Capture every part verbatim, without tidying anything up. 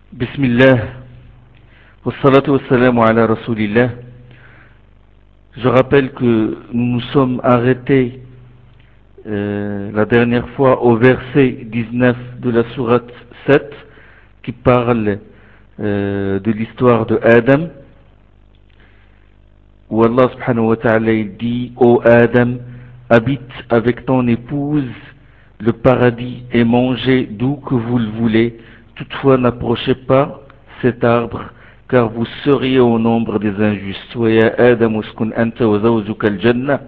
Bismillah, wassalatu wassalamu ala rasulillah. Je rappelle que nous nous sommes arrêtés euh, la dernière fois au verset dix-neuf de la sourate sept qui parle euh, de l'histoire de Adam, où Allah subhanahu wa ta'ala il dit: Ô Adam, habite avec ton épouse le paradis et mangez d'où que vous le voulez, toutefois n'approchez pas cet arbre car vous seriez au nombre des injustes. Wa ya Adam uskun anta wa zawjuka al-jannah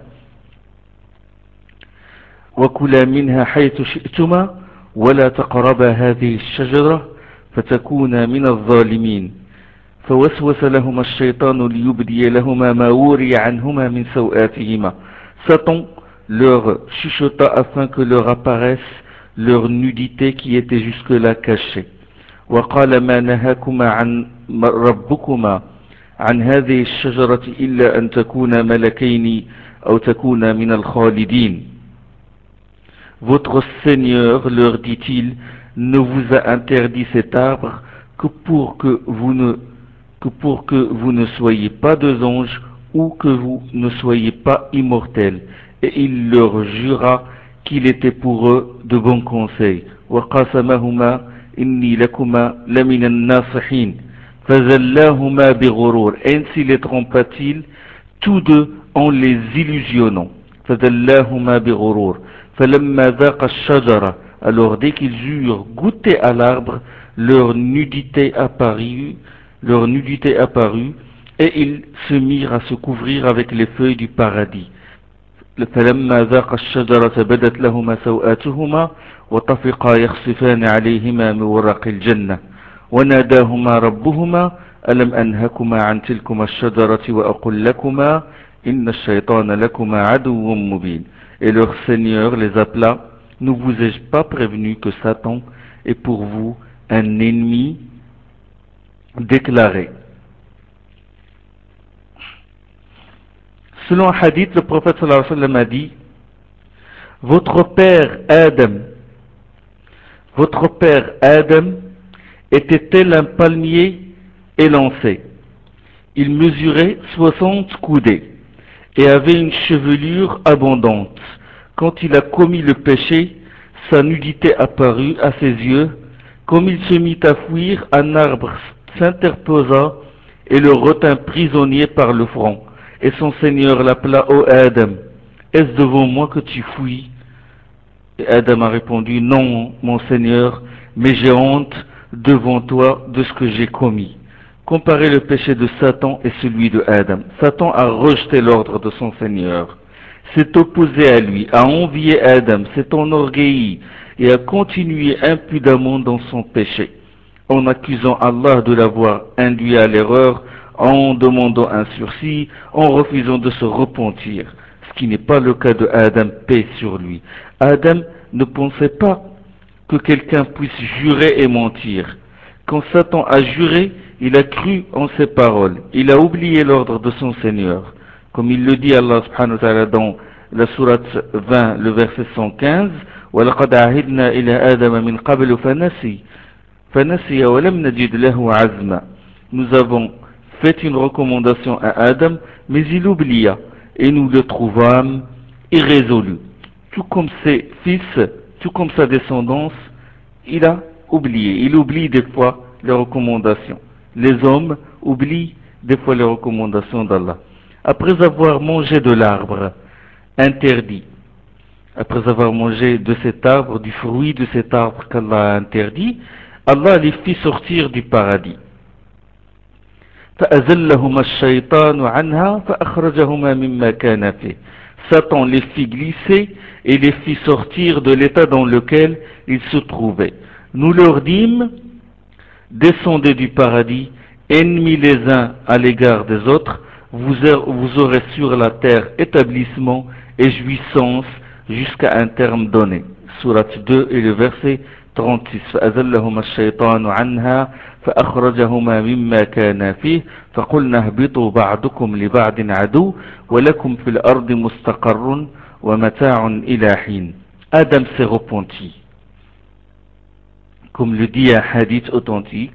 wa kula minha haythu shi'tuma wa la taqraba hadhihi ash-shajara fatakuna min adh-dhalimin. فوسوس لهما الشيطان ليبدي لهما ما وري عنهما من سوآتهما. Satan leur chuchota afin que leur apparaisse leur nudité qui était jusque-là cachée. وقال ما نهاكما عن ربكما عن هذه الشجرة إلا أن تكونا ملكين أو تكونا من الخالدين. Votre Seigneur, leur dit-il, ne vous a interdit cet arbre que pour que vous ne que pour que vous ne soyez pas deux anges ou que vous ne soyez pas immortels. Et il leur jura qu'il était pour eux de bons conseils. وَقَاسَمَهُمَا إِنِّي لَكُمَا لَمِنَ النَّاصِحِينَ فَزَلَّاهُمَا بِغُرُورٍ. Ainsi les trompa-t-il tous deux en les illusionnant. فَزَلَّاهُمَا بِغُرُورٍ فَلَمَّا ذَاقَ الشَّجَرَةَ. Alors dès qu'ils eurent goûté à l'arbre, leur nudité apparut leur nudité apparut, et ils se mirent à se couvrir avec les feuilles du paradis. فلما ذاق الشجرة بدت لهما سوآتهما وطفقا يخصفان عليهما من ورق الجنة وناداهما ربهما ألم أنهكما عن تلكما الشجرة وأقل لكما إن الشيطان لكما عدو مبين. Et leur Seigneur les appela: ne vous ai-je pas prévenu que Satan est pour vous un ennemi déclaré? Selon un hadith, le prophète sallallahu alayhi wa sallam a dit: votre père Adam, votre père Adam était tel un palmier élancé. Il mesurait soixante coudées et avait une chevelure abondante. Quand il a commis le péché, sa nudité apparut à ses yeux. Comme il se mit à fuir, un arbre s'interposa et le retint prisonnier par le front. Et son Seigneur l'appela: ô Adam, est-ce devant moi que tu fuis? Et Adam a répondu: non, mon Seigneur, mais j'ai honte devant toi de ce que j'ai commis. Comparez le péché de Satan et celui de Adam. Satan a rejeté l'ordre de son Seigneur, s'est opposé à lui, a envié Adam, s'est enorgueilli et a continué impudemment dans son péché, en accusant Allah de l'avoir induit à l'erreur, en demandant un sursis, en refusant de se repentir, ce qui n'est pas le cas de Adam, paix sur lui. Adam ne pensait pas que quelqu'un puisse jurer et mentir. Quand Satan a juré, il a cru en ses paroles, il a oublié l'ordre de son Seigneur. Comme il le dit Allah subhanahu wa ta'ala dans la sourate vingt, le verset cent quinze: وَلَقَدْ عَهِدْنَا إِلَى آدَمَ مِنْ قَبْلُ فَنَسِيَ فَنَسِيَ وَلَمْ نَجِدْ لَهُ عَزْمًا. Nous avons fait une recommandation à Adam, mais il oublia, et nous le trouvâmes irrésolu. Tout comme ses fils, tout comme sa descendance, il a oublié. Il oublie des fois les recommandations. Les hommes oublient des fois les recommandations d'Allah. Après avoir mangé de l'arbre interdit, après avoir mangé de cet arbre, du fruit de cet arbre qu'Allah a interdit, Allah les fit sortir du paradis. فأزلهما الشيطان عنها فأخرجهما مما كان فيه. Satan les fit glisser et les fit sortir de l'état dans lequel ils se trouvaient. Nous leur dîmes: descendez du paradis, ennemis les uns à l'égard des autres, vous, vous aurez sur la terre établissement et jouissance jusqu'à un terme donné. Sourate deux et le verset trente-six. فأزلهما الشيطان عنها فأخرجهما مما كان فيه فقلنا اهبطوا بعضكم لبعض عدو ولكم في الأرض مستقر ومتاع إلى حين. Adam s'est repenti. Comme le dit un hadith authentique,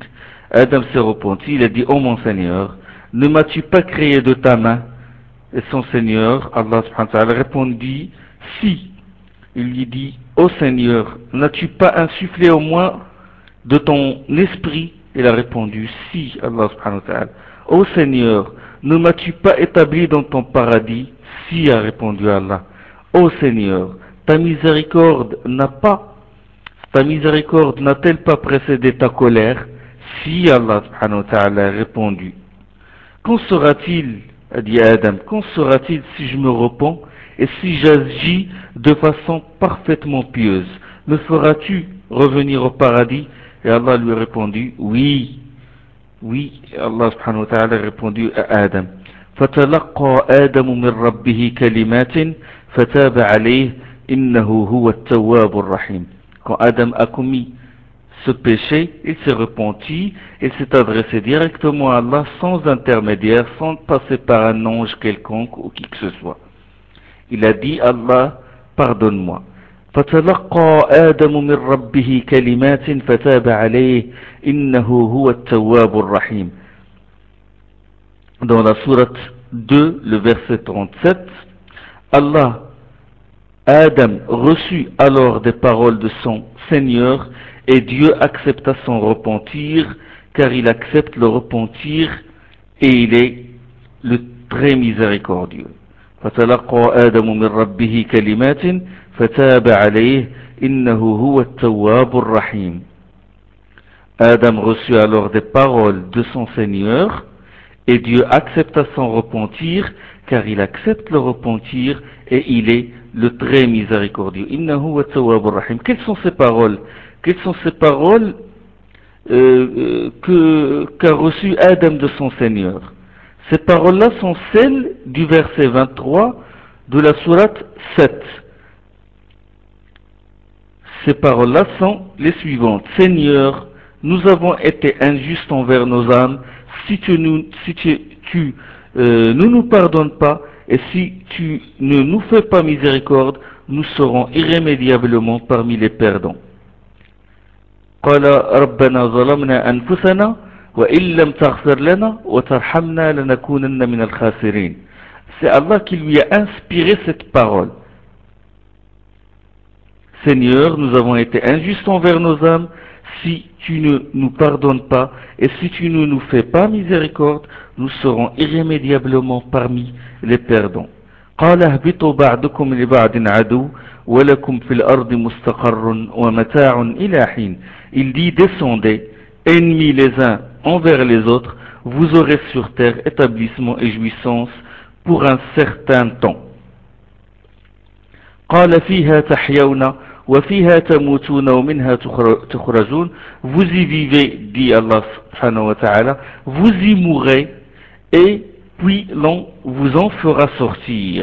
Adam s'est repenti, il a dit, ô mon Seigneur, ne m'as-tu pas créé de ta main? Et son Seigneur, Allah subhanahu wa ta'ala, répondit, si. Il lui dit, ô Seigneur, n'as-tu pas insufflé au moins de ton esprit? Il a répondu, si, Allah subhanahu wa ta'ala. Ô Seigneur, ne m'as-tu pas établi dans ton paradis? Si, a répondu Allah. Ô Seigneur, ta miséricorde n'a pas, ta miséricorde n'a-t-elle pas précédé ta colère? Si, Allah subhanahu wa ta'ala a répondu. Qu'en sera-t-il, a dit Adam, qu'en sera-t-il si je me repens et si j'agis de façon parfaitement pieuse? Me feras-tu revenir au paradis? Et Allah lui a répondu, oui, oui. Et Allah subhanahu wa ta'ala a répondu à Adam. فتلقى آدم من ربه كلمات فتاب عليه إنه هو التواب الرحيم. Quand Adam a commis ce péché, il s'est repenti, il s'est adressé directement à Allah sans intermédiaire, sans passer par un ange quelconque ou qui que ce soit. Il a dit, Allah, pardonne-moi. فتلقى آدم من ربه كلمات فتاب عليه إنه هو التواب الرحيم. Dans la sourate deux, le verset trente-sept, Allah, Adam reçut alors des paroles de son Seigneur et Dieu accepta son repentir car il accepte le repentir et il est le très miséricordieux. فتلقى آدم من ربه كلمات فتاب عليه إنه هو التواب الرحيم. Adam reçut alors des paroles de son Seigneur et Dieu accepta son repentir car il accepte le repentir et il est le très miséricordieux. Innahu wa tawwabur rahim. Quelles sont ces paroles? Quelles sont ces paroles euh, que, qu'a reçu Adam de son Seigneur? Ces paroles-là sont celles du verset vingt-trois de la sourate sept. Ces paroles-là sont les suivantes. Seigneur, nous avons été injustes envers nos âmes. Si tu, nous, si tu, tu euh, ne nous pardonnes pas et si tu ne nous fais pas miséricorde, nous serons irrémédiablement parmi les perdants. قال ربنا ظلمنا أنفسنا وإن لم تغفر لنا وترحمنا لنكونن من الخاسرين. C'est Allah qui lui a inspiré cette parole. Seigneur, nous avons été injustes envers nos âmes. Si tu ne nous pardonnes pas et si tu ne nous fais pas miséricorde, nous serons irrémédiablement parmi les perdants. قال اهبطوا بعضكم لبعض عدو ولكم في الأرض مستقر ومتاع إلى حين. Il dit, descendez, ennemis les uns envers les autres, vous aurez sur terre établissement et jouissance pour un certain temps. قال فيها تحيون وفيها تموتون ومنها تخرجون. Vous y vivez, dit Allah subhanahu wa ta'ala, vous y mourrez et puis l'on vous en fera sortir.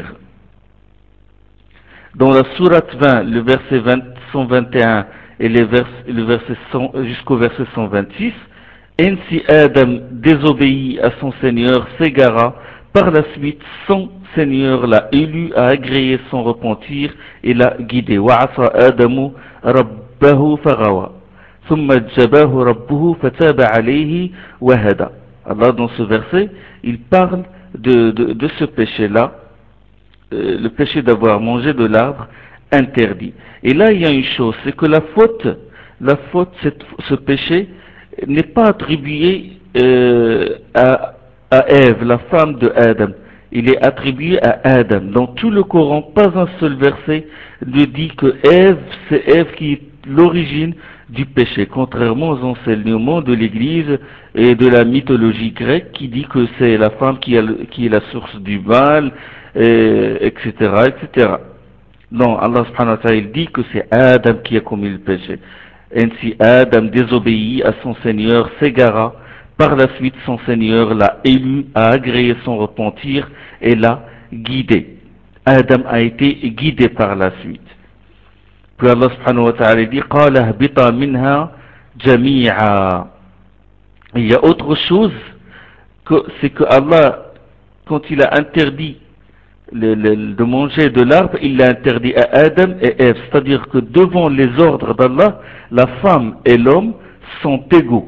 Dans la sourate vingt, le verset cent vingt et un et les vers, le verset cent, jusqu'au verset cent vingt-six, ainsi Adam désobéit à son Seigneur, s'égara, par la suite son Seigneur l'a élu, a agréé son repentir et l'a guidé. وعصى آدم ربه فغوى ثم اجتباه ربه فتاب عليه وهدى. Allah dans ce verset, il parle de, de, de ce péché-là, euh, le péché d'avoir mangé de l'arbre interdit. Et là, il y a une chose, c'est que la faute, la faute, cette, ce péché, n'est pas attribué euh, à, à Ève, la femme de Adam. Il est attribué à Adam. Dans tout le Coran, pas un seul verset ne dit que Ève, c'est Ève qui est l'origine du péché, contrairement aux enseignements de l'Église et de la mythologie grecque qui dit que c'est la femme qui, a le, qui est la source du mal, et, etc., et cetera. Non, Allah subhanahu wa ta'ala, il dit que c'est Adam qui a commis le péché. Ainsi Adam désobéit à son Seigneur, s'égara. Par la suite, son Seigneur l'a élu, a agréé son repentir et l'a guidé. Adam a été guidé par la suite. Puis Allah subhanahu wa ta'ala dit قَالَ اهْبِطَا مِنْهَا جَمِيعًا. Il y a autre chose, que, c'est que Allah, quand il a interdit le, le, de manger de l'arbre, il l'a interdit à Adam et Ève. C'est-à-dire que devant les ordres d'Allah, la femme et l'homme sont égaux.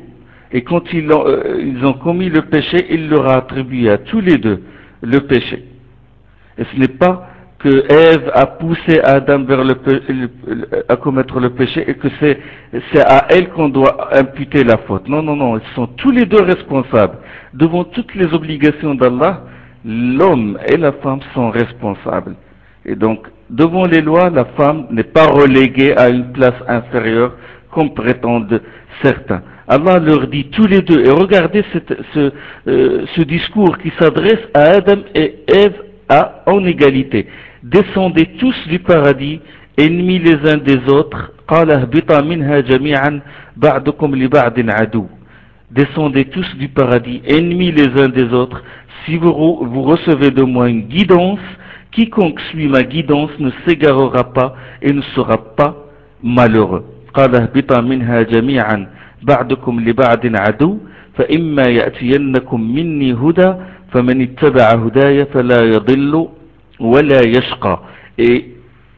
Et quand ils ont, euh, ils ont commis le péché, il leur a attribué à tous les deux le péché. Et ce n'est pas que Ève a poussé Adam vers le, le, à commettre le péché et que c'est, c'est à elle qu'on doit imputer la faute. Non, non, non, ils sont tous les deux responsables. Devant toutes les obligations d'Allah, l'homme et la femme sont responsables. Et donc, devant les lois, la femme n'est pas reléguée à une place inférieure comme prétendent certains. Allah leur dit tous les deux, et regardez cette, ce, euh, ce discours qui s'adresse à Adam et Ève à, en égalité. Descendez tous du paradis, ennemis les uns des autres. قال اهبطا منها جميعا بعضكم لبعض عدو. Descendez tous du paradis, ennemis les uns des autres. Si vous, vous recevez de moi une guidance, quiconque suit ma guidance ne s'égarera pas et ne sera pas malheureux. قال اهبطا منها جميعا بعضكم لبعض عدو فإما يأتينكم مني هدى فمن اتبع هداي فلا يضل ولا يشقى. Et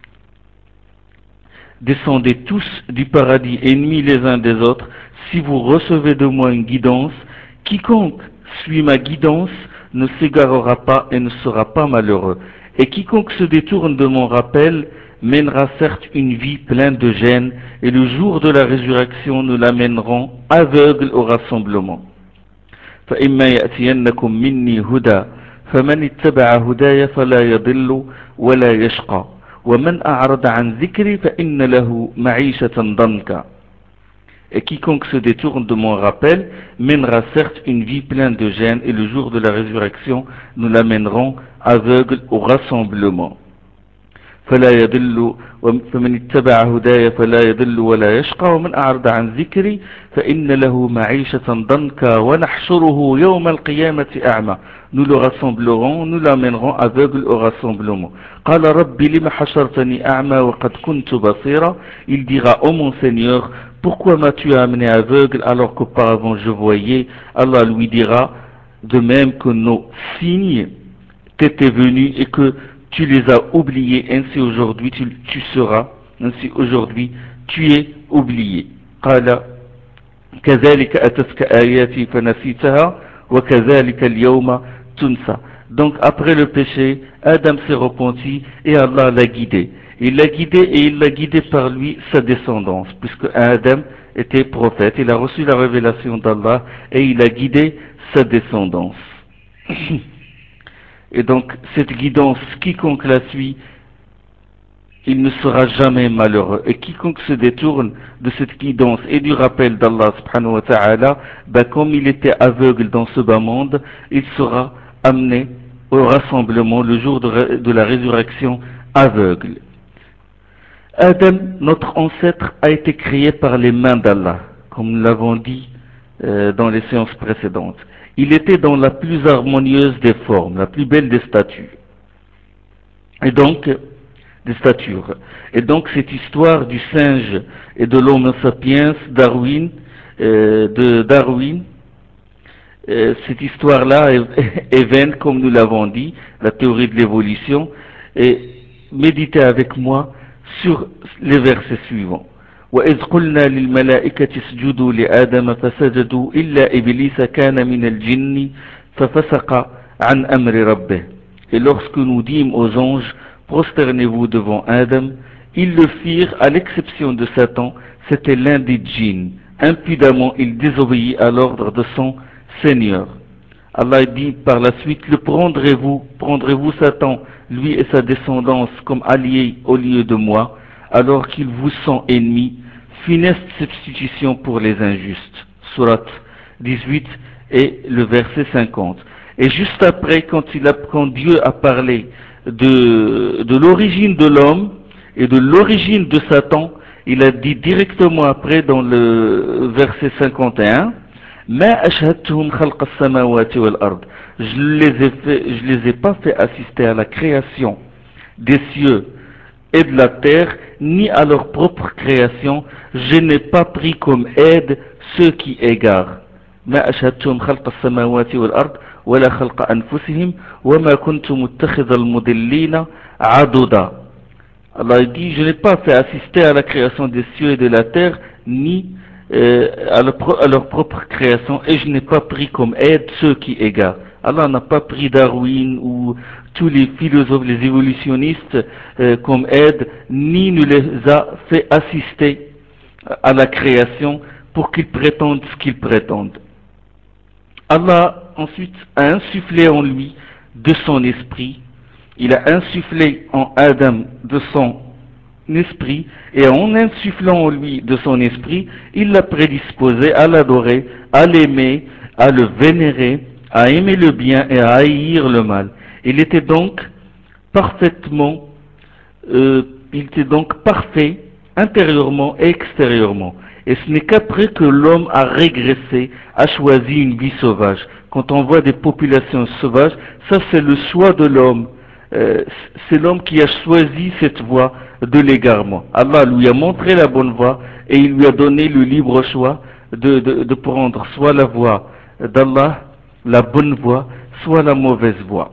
descendez tous du paradis, ennemis les uns des autres, si vous recevez de moi une guidance, quiconque suit ma guidance ne s'égarera pas et ne sera pas malheureux. Et quiconque se détourne de mon rappel mènera certes une vie pleine de gêne, et le jour de la résurrection nous l'amènerons aveugle au rassemblement. فإما يأتينكم مني هدى فمن اتبع هداي فلا يضل ولا يشقى ومن أعرض عن ذكري فإن له معيشة ضنكا. Et quiconque se détourne de mon rappel mènera certes une vie pleine de gêne, et le jour de la résurrection nous l'amènerons aveugle au rassemblement. فلا يضل فمن اتبع هداي فلا يضل ولا يشقى ومن أعرض عن ذكري فإن له معيشة ضنكا ونحشره يوم القيامة أعمى. Nous le rassemblerons, nous l'amènerons aveugle au rassemblement. قال ربي لم حشرتني أعمى وقد كنت بصيرا. Il dira, ô mon Seigneur, pourquoi m'as-tu amené aveugle alors qu'auparavant je voyais? Allah lui dira, de même que nos signes t'étaient venus et que tu les as oubliés, ainsi aujourd'hui tu, tu seras, ainsi aujourd'hui tu es oublié. قال كذلك أتتك آياتي فنسيتها وكذلك اليوم تنسى. Donc après le péché, Adam s'est repenti et Allah l'a guidé. Il l'a guidé et il l'a guidé par lui sa descendance, puisque Adam était prophète, il a reçu la révélation d'Allah et il a guidé sa descendance. Et donc, cette guidance, quiconque la suit, il ne sera jamais malheureux. Et quiconque se détourne de cette guidance et du rappel d'Allah subhanahu wa ta'ala, ben comme il était aveugle dans ce bas monde, il sera amené au rassemblement le jour de, de la résurrection aveugle. Adam, notre ancêtre, a été créé par les mains d'Allah, comme nous l'avons dit euh, dans les séances précédentes. Il était dans la plus harmonieuse des formes, la plus belle des statues. Et donc, des statures. Et donc, cette histoire du singe et de l'homo sapiens, Darwin, euh, de Darwin, euh, cette histoire-là est, est vaine, comme nous l'avons dit, la théorie de l'évolution. Et méditez avec moi sur les versets suivants. وإذ قلنا للملائكة اسجدوا لآدم فسجدوا إلا إبليس كان من الجن ففسق عن أمر ربه. Et lorsque nous dîmes aux anges, prosternez-vous devant Adam, ils le firent à l'exception de Satan, c'était l'un des djinns. Impudemment, il désobéit à l'ordre de son Seigneur. Allah dit par la suite, le prendrez-vous, prendrez-vous Satan, lui et sa descendance, comme alliés au lieu de moi, alors qu'ils vous sont ennemis, funeste substitution pour les injustes. Surat dix-huit et le verset cinquante. Et juste après, quand, il a, quand Dieu a parlé de, de l'origine de l'homme et de l'origine de Satan, il a dit directement après dans le verset cinquante et un, ما أشهدتهم خلق السماوات والأرض. Je les ai fait, je les ai pas fait assister à la création des cieux et de la terre, ni à leur propre création. Je n'ai pas pris comme aide ceux qui égarent. ما أشهدتهم خلق السماوات والأرض ولا خلق أنفسهم وما كنت متخذ المضلين عضدا. Allah dit, je n'ai pas fait assister à la création des cieux et de la terre, ni euh, à, leur, à leur propre création, et je n'ai pas pris comme aide ceux qui égarent. Allah n'a pas pris Darwin ou tous les philosophes, les évolutionnistes euh, comme aide, ni ne les a fait assister à la création pour qu'ils prétendent ce qu'ils prétendent. Allah ensuite a insufflé en lui de son esprit, il a insufflé en Adam de son esprit, et en insufflant en lui de son esprit, il l'a prédisposé à l'adorer, à l'aimer, à le vénérer, à aimer le bien et à haïr le mal. Il était donc parfaitement, euh, il était donc parfait intérieurement et extérieurement. Et ce n'est qu'après que l'homme a régressé, a choisi une vie sauvage. Quand on voit des populations sauvages, ça c'est le choix de l'homme. Euh, c'est l'homme qui a choisi cette voie de l'égarement. Allah lui a montré la bonne voie et il lui a donné le libre choix de, de, de prendre soit la voie d'Allah, la bonne voie, soit la mauvaise voie.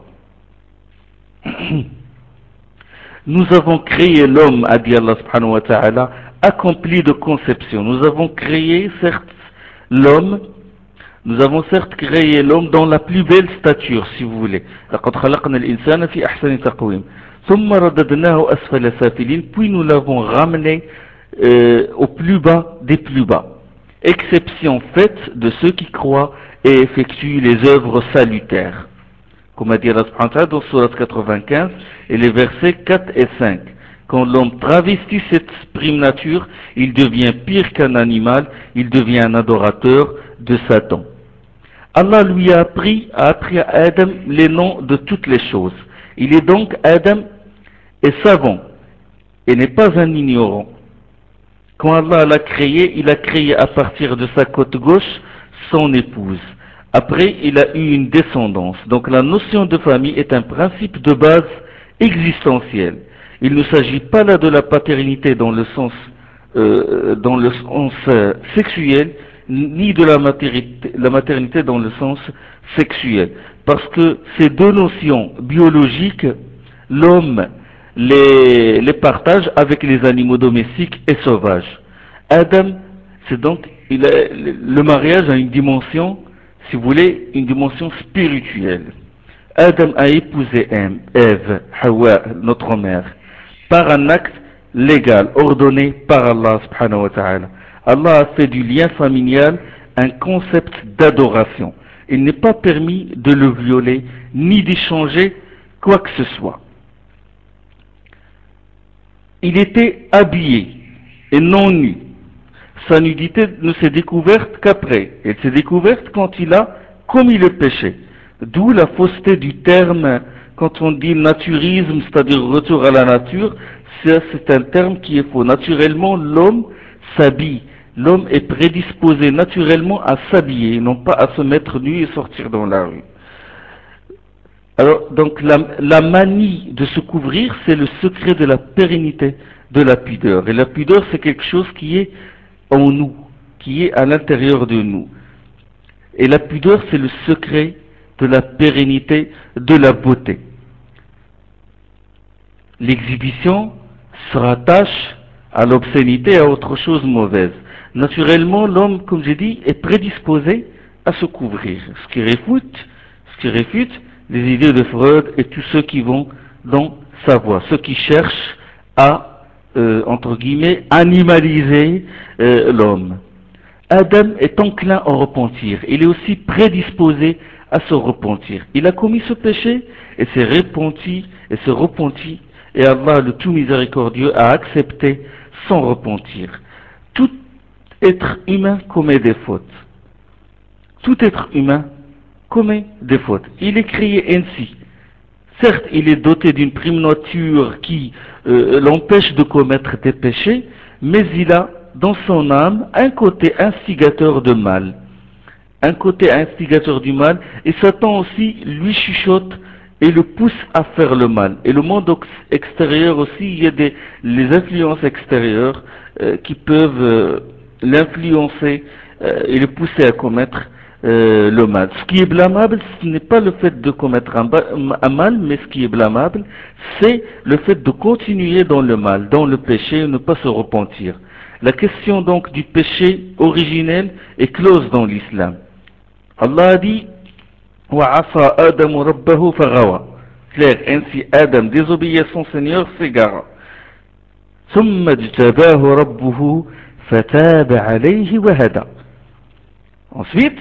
Nous avons créé l'homme, a dit Allah subhanahu wa ta'ala, accompli de conception. Nous avons créé, certes, l'homme, nous avons certes créé l'homme dans la plus belle stature, si vous voulez. لقد خلقنا الإنسان في أحسن تقويم. ثم رددناه أسفل سافلين. Puis nous l'avons ramené euh, au plus bas des plus bas. Exception faite de ceux qui croient et effectuent les œuvres salutaires. Comme a dit Allah subhanahu wa ta'ala dans Surat quatre-vingt-quinze et les versets quatre et cinq. Quand l'homme travestit cette prime nature, il devient pire qu'un animal, il devient un adorateur de Satan. Allah lui a appris, a appris à Adam les noms de toutes les choses. Il est donc Adam est savant et n'est pas un ignorant. Quand Allah l'a créé, il a créé à partir de sa côte gauche son épouse. Après, il a eu une descendance. Donc la notion de famille est un principe de base existentiel. Il ne s'agit pas là de la paternité dans le sens, euh, dans le sens euh, sexuel, ni de la maternité, la maternité dans le sens sexuel. Parce que ces deux notions biologiques, l'homme les, les partage avec les animaux domestiques et sauvages. Adam, c'est donc, il a, le mariage a une dimension, si vous voulez, une dimension spirituelle. Adam a épousé Ève, Hawa, notre mère, par un acte légal, ordonné par Allah subhanahu wa ta'ala. Allah a fait du lien familial un concept d'adoration. Il n'est pas permis de le violer, ni d'y changer quoi que ce soit. Il était habillé et non nu. Sa nudité ne s'est découverte qu'après. Elle s'est découverte quand il a commis le péché. D'où la fausseté du terme quand on dit naturisme, c'est-à-dire retour à la nature, c'est un terme qui est faux. Naturellement, l'homme s'habille. L'homme est prédisposé naturellement à s'habiller, non pas à se mettre nu et sortir dans la rue. Alors, donc la, la manie de se couvrir, c'est le secret de la pérennité de la pudeur. Et la pudeur, c'est quelque chose qui est en nous, qui est à l'intérieur de nous. Et la pudeur, c'est le secret de la pérennité de la beauté. L'exhibition se rattache à l'obscénité et à autre chose mauvaise. Naturellement, l'homme, comme j'ai dit, est prédisposé à se couvrir. Ce qui réfute, ce qui réfute les idées de Freud et tous ceux qui vont dans sa voie, ceux qui cherchent à, euh, entre guillemets, animaliser euh, l'homme. Adam est enclin au repentir. Il est aussi prédisposé à se repentir. Il a commis ce péché et s'est repenti et se repentit. Et Allah, le tout miséricordieux, a accepté son repentir. Tout être humain commet des fautes. Tout être humain commet des fautes. Il est créé ainsi. Certes, il est doté d'une prime nature qui euh, l'empêche de commettre des péchés, mais il a dans son âme un côté instigateur de mal. Un côté instigateur du mal, et Satan aussi lui chuchote et le pousse à faire le mal. Et le monde extérieur aussi, il y a des, les influences extérieures euh, qui peuvent euh, l'influencer euh, et le pousser à commettre euh, le mal. Ce qui est blâmable, ce n'est pas le fait de commettre un, un mal, mais ce qui est blâmable, c'est le fait de continuer dans le mal, dans le péché, et ne pas se repentir. La question donc du péché originel est close dans l'islam. Allah a dit وَعَصَى آدَمُ رَبَّهُ فَغَوَى. Clair, ainsi Adam désobéit à son Seigneur, s'égara. ثُمَّ اجْتَبَاهُ رَبُّهُ فَتَابَ عَلَيْهِ وَهَدَى. Ensuite,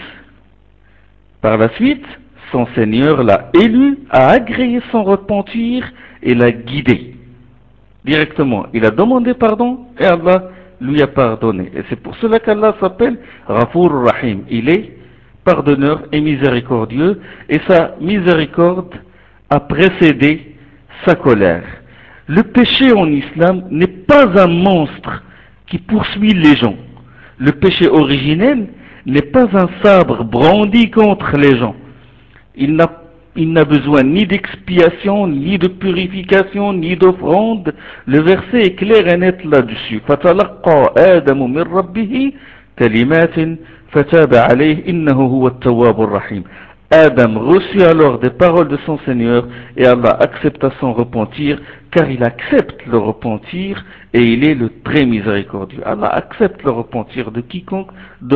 par la suite, son Seigneur l'a élu, a agréé son repentir et l'a guidé. Directement, il a demandé pardon et Allah lui a pardonné. Et c'est pour cela qu'Allah s'appelle Ghafur Rahim. Il est pardonneur et miséricordieux et sa miséricorde a précédé sa colère. Le péché en islam n'est pas un monstre qui poursuit les gens. Le péché originel n'est pas un sabre brandi contre les gens. Il n'a il n'a besoin ni d'expiation, ni de purification, ni d'offrande. Le verset est clair et net là-dessus. فَتَلَقَّى آدَمُ مِنْ رَبِّهِ كَلِمَاتٍ فَتَابَ عَلَيْهِ إِنَّهُ هُوَ التَّوَّابُ الرَّحِيمُ. Adam reçut alors des paroles de son Seigneur et Allah accepta son repentir car il accepte le repentir et il est le très miséricordieux. Allah accepte le repentir de quiconque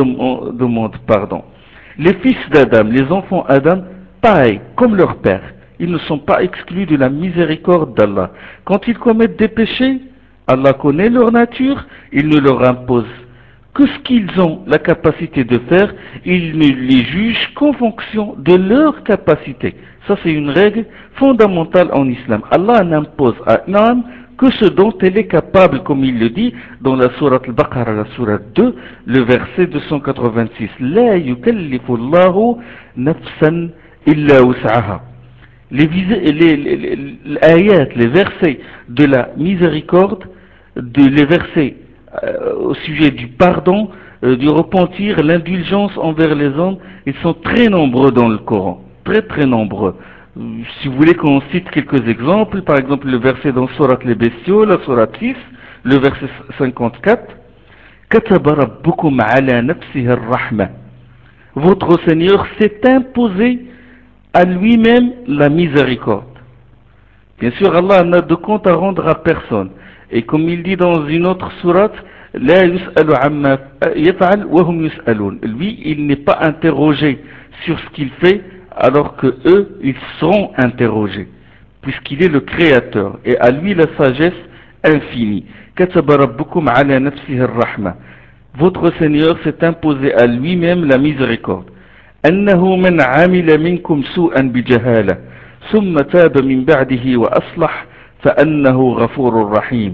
demande pardon. Les fils d'Adam, les enfants d'Adam, pareil, comme leur père, ils ne sont pas exclus de la miséricorde d'Allah. Quand ils commettent des péchés, Allah connaît leur nature, il ne leur impose que ce qu'ils ont la capacité de faire, il ne les juge qu'en fonction de leur capacité. Ça c'est une règle fondamentale en islam. Allah n'impose à une âme que ce dont elle est capable, comme il le dit dans la sourate Al-Baqarah, la sourate deux, le verset deux cent quatre-vingt-six. La yukallifu Allahu nafsan illa wus'aha. Les, les, les, les, les ayats, les versets de la miséricorde, de, les versets euh, au sujet du pardon, euh, du repentir, l'indulgence envers les hommes, ils sont très nombreux dans le Coran, très très nombreux. Si vous voulez qu'on cite quelques exemples, par exemple le verset dans Surat les Bestiaux, la Surat six, le verset cinquante-quatre, كَتَبَ رَبُّكُمْ عَلَى نَفْسِهِ الرَّحْمَةِ. Votre Seigneur s'est imposé à lui-même la miséricorde. Bien sûr, Allah n'a de compte à rendre à personne. Et comme il dit dans une autre sourate, لا يسأل عما يفعل وهم يسألون. Lui, il n'est pas interrogé sur ce qu'il fait, alors que eux, ils seront interrogés, puisqu'il est le créateur, et à lui la sagesse infinie. كتب ربكم على نفسه الرحمة. Votre Seigneur s'est imposé à lui-même la miséricorde. أنه من عمل منكم سوءا بجهالة ثم تاب من بعده وأصلح فأنه غفور رحيم.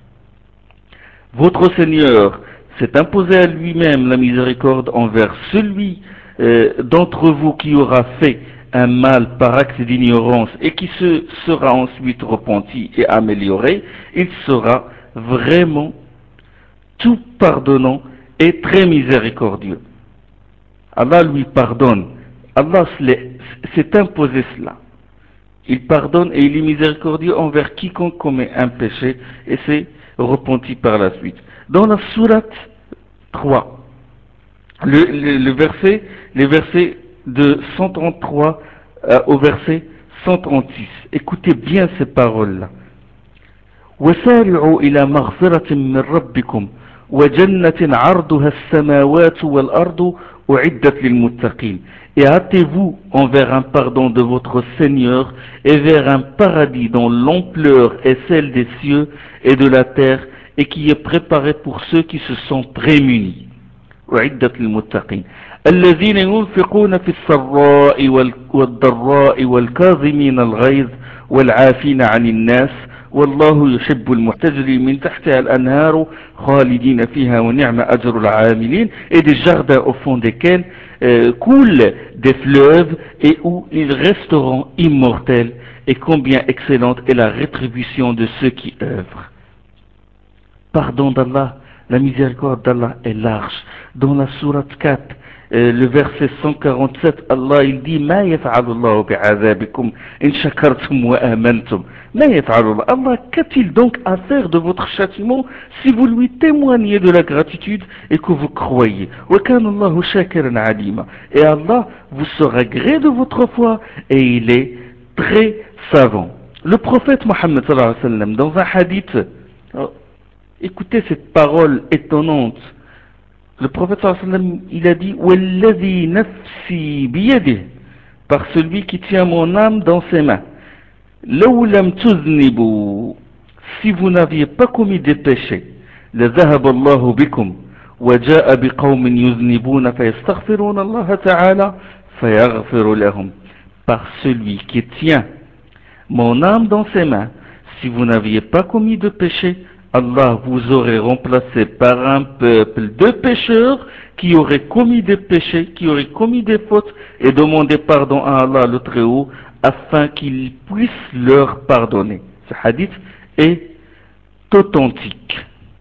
Votre Seigneur s'est imposé à lui-même la miséricorde envers celui euh, d'entre vous qui aura fait un mal par acte d'ignorance et qui se sera ensuite repenti et amélioré, il sera vraiment tout pardonnant et très miséricordieux. Allah lui pardonne. Allah s'est imposé cela. Il pardonne et il est miséricordieux envers quiconque commet un péché et s'est repenti par la suite. Dans la sourate trois, le, le, le verset, les versets de cent trente-trois euh, au verset cent trente-six, écoutez bien ces paroles-là. وسارعوا إلى مغفرة من ربكم وجنة عرضها السماوات والأرض أعدت للمتقين. Et hâtez-vous envers un pardon de votre Seigneur et vers un paradis dont l'ampleur est celle des cieux et de la terre et qui est préparé pour ceux qui se sont prémunis. أعدت للمتقين الذين ينفقون في السراء والضراء والكاظمين الغيظ والعافين عن الناس والله يحب المحتجر من تحتها الأنهار خالدين فيها ونعم أجر العاملين, et des jardins au fond desquels euh, coulent des fleuves et où ils resteront immortels, et combien excellente est la rétribution de ceux qui œuvrent. Pardon d'Allah, la miséricorde d'Allah est large. Dans la sourate quatre, euh, le verset cent quarante-sept, Allah il dit ما يفعل الله بعذابكم إن شكرتم وآمنتم. ما يفعل الله. Allah, qu'a-t-il donc à faire de votre châtiment si vous lui témoignez de la gratitude et que vous croyez? وكان الله شاكرا عليما. Et Allah vous sera gré de votre foi et il est très savant. Le prophète Mohammed sallallahu alayhi wa sallam, dans un hadith, Écoutez cette parole étonnante. Le prophète sallallahu alayhi wa sallam, il a dit Walladhi nafsi biyadih, par celui qui tient mon âme dans ses mains. Law lam tuznibu, si vous n'aviez pas commis des péchés, la dhahaba Allahu bikum wa jaa biqawmin yuznibuna fayastaghfiruna Allah ta'ala fayaghfiru lahum. Par celui qui tient mon âme dans ses mains, si vous n'aviez pas commis de péché, Allah vous aurait remplacé par un peuple de pécheurs qui auraient commis des péchés, qui auraient commis des fautes et demandé pardon à Allah le Très-Haut afin qu'il puisse leur pardonner. Ce hadith est authentique.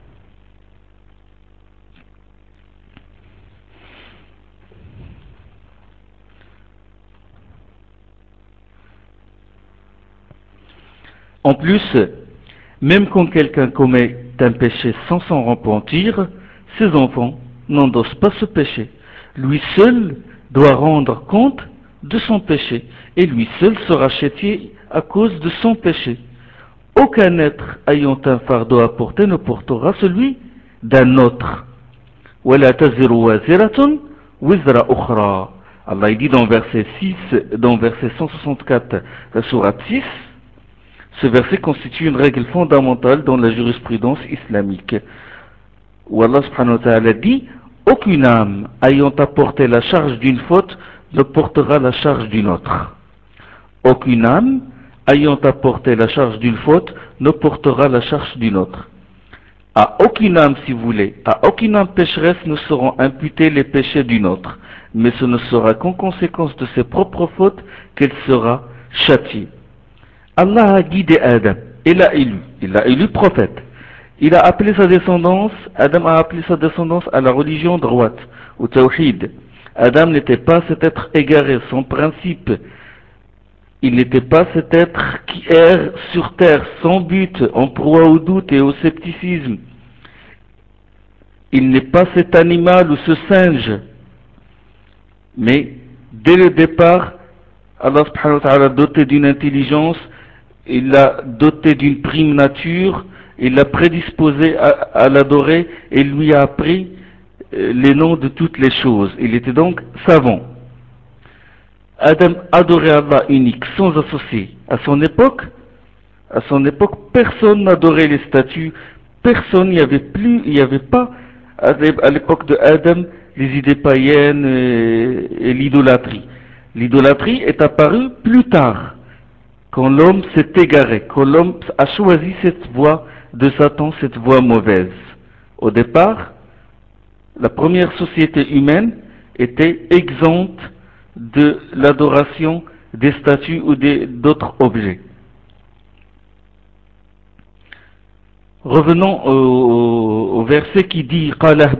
En plus, même quand quelqu'un commet un péché sans s'en repentir, ses enfants n'endossent pas ce péché. Lui seul doit rendre compte de son péché et lui seul sera châtié à cause de son péché. Aucun être ayant un fardeau à porter ne portera celui d'un autre. وَلَا تَزِرُ وَازِرَةٌ وِزْرَ أُخْرَى. Allah dit dans verset six, dans verset cent soixante-quatre, la sourate six, ce verset constitue une règle fondamentale dans la jurisprudence islamique, où Allah subhanahu wa ta'ala dit aucune âme ayant apporté la charge d'une faute ne portera la charge d'une autre. Aucune âme ayant apporté la charge d'une faute ne portera la charge d'une autre. À aucune âme, si vous voulez, à aucune âme pécheresse ne seront imputés les péchés d'une autre, mais ce ne sera qu'en conséquence de ses propres fautes qu'elle sera châtiée. Allah a guidé Adam, il l'a élu, il l'a élu prophète. Il a appelé sa descendance, Adam a appelé sa descendance à la religion droite, au tawhid. Adam n'était pas cet être égaré, son principe. Il n'était pas cet être qui erre sur terre sans but, en proie au doute et au scepticisme. Il n'est pas cet animal ou ce singe. Mais dès le départ, Allah subhanahu wa ta'ala doté d'une intelligence, il l'a doté d'une prime nature, il l'a prédisposé à, à l'adorer et lui a appris les noms de toutes les choses. Il était donc savant. Adam adorait Allah unique, sans associé. À son époque, à son époque, personne n'adorait les statues, personne, il n'y avait plus, il n'y avait pas, à l'époque de Adam, les idées païennes et, et l'idolâtrie. L'idolâtrie est apparue plus tard, quand l'homme s'est égaré, quand l'homme a choisi cette voie de Satan, cette voie mauvaise. Au départ, la première société humaine était exempte de l'adoration des statues ou d'autres objets. Revenons au, au verset qui dit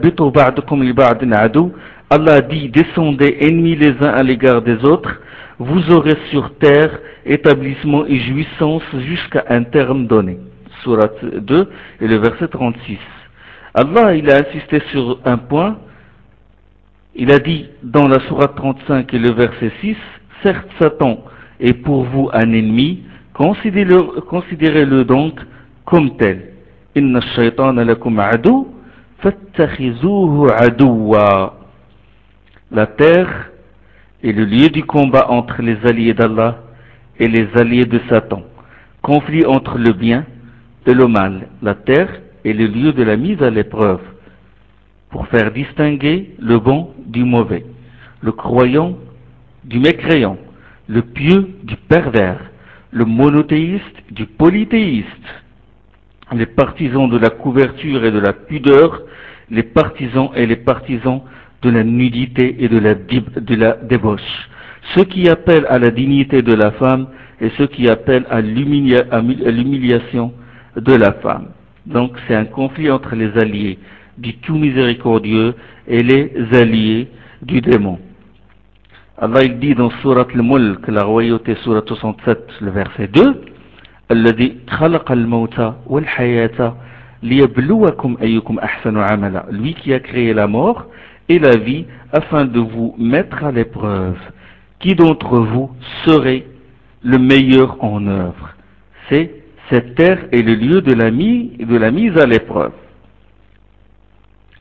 Allah dit descendez ennemis les uns à l'égard des autres, vous aurez sur terre établissement et jouissance jusqu'à un terme donné. Sourate deux et le verset trente-six. Allah il a insisté sur un point. Il a dit dans la sourate trente-cinq et le verset six, certes Satan est pour vous un ennemi, considérez-le, considérez-le donc comme tel. Inna ash-shaytana lakum adu, fattakhizuhu aduwa. La terre est le lieu du combat entre les alliés d'Allah et les alliés de Satan. Conflit entre le bien et le mal. La terre est le lieu de la mise à l'épreuve, pour faire distinguer le bon du mauvais, le croyant du mécréant, le pieux du pervers, le monothéiste du polythéiste, les partisans de la couverture et de la pudeur, les partisans et les partisans de la nudité et de la, de la débauche, ceux qui appellent à la dignité de la femme et ceux qui appellent à l'humiliation de la femme. Donc c'est un conflit entre les alliés du tout miséricordieux et les alliés du démon. Allah il dit dans Surat al-Mulk, la royauté, Surat soixante-sept, le verset deux, الذي خلق الموت والحياة ليبلوكم أيكم أحسن عملا. Lui qui a créé la mort et la vie afin de vous mettre à l'épreuve. Qui d'entre vous serait le meilleur en œuvre? C'est cette terre est le lieu de la mise, de la mise à l'épreuve.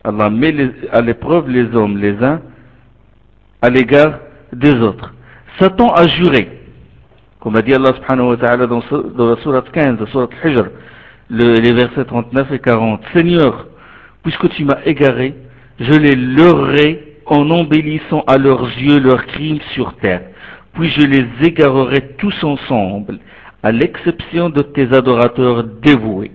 Allah met les, à l'épreuve les hommes les uns à l'égard des autres. Satan a juré, comme a dit Allah subhanahu wa ta'ala dans, dans la sourate quinze, la sourate Hijr, le, les versets trente-neuf et quarante. Seigneur, puisque tu m'as égaré, je les leurrerai en embellissant à leurs yeux leurs crimes sur terre. Puis je les égarerai tous ensemble, à l'exception de tes adorateurs dévoués.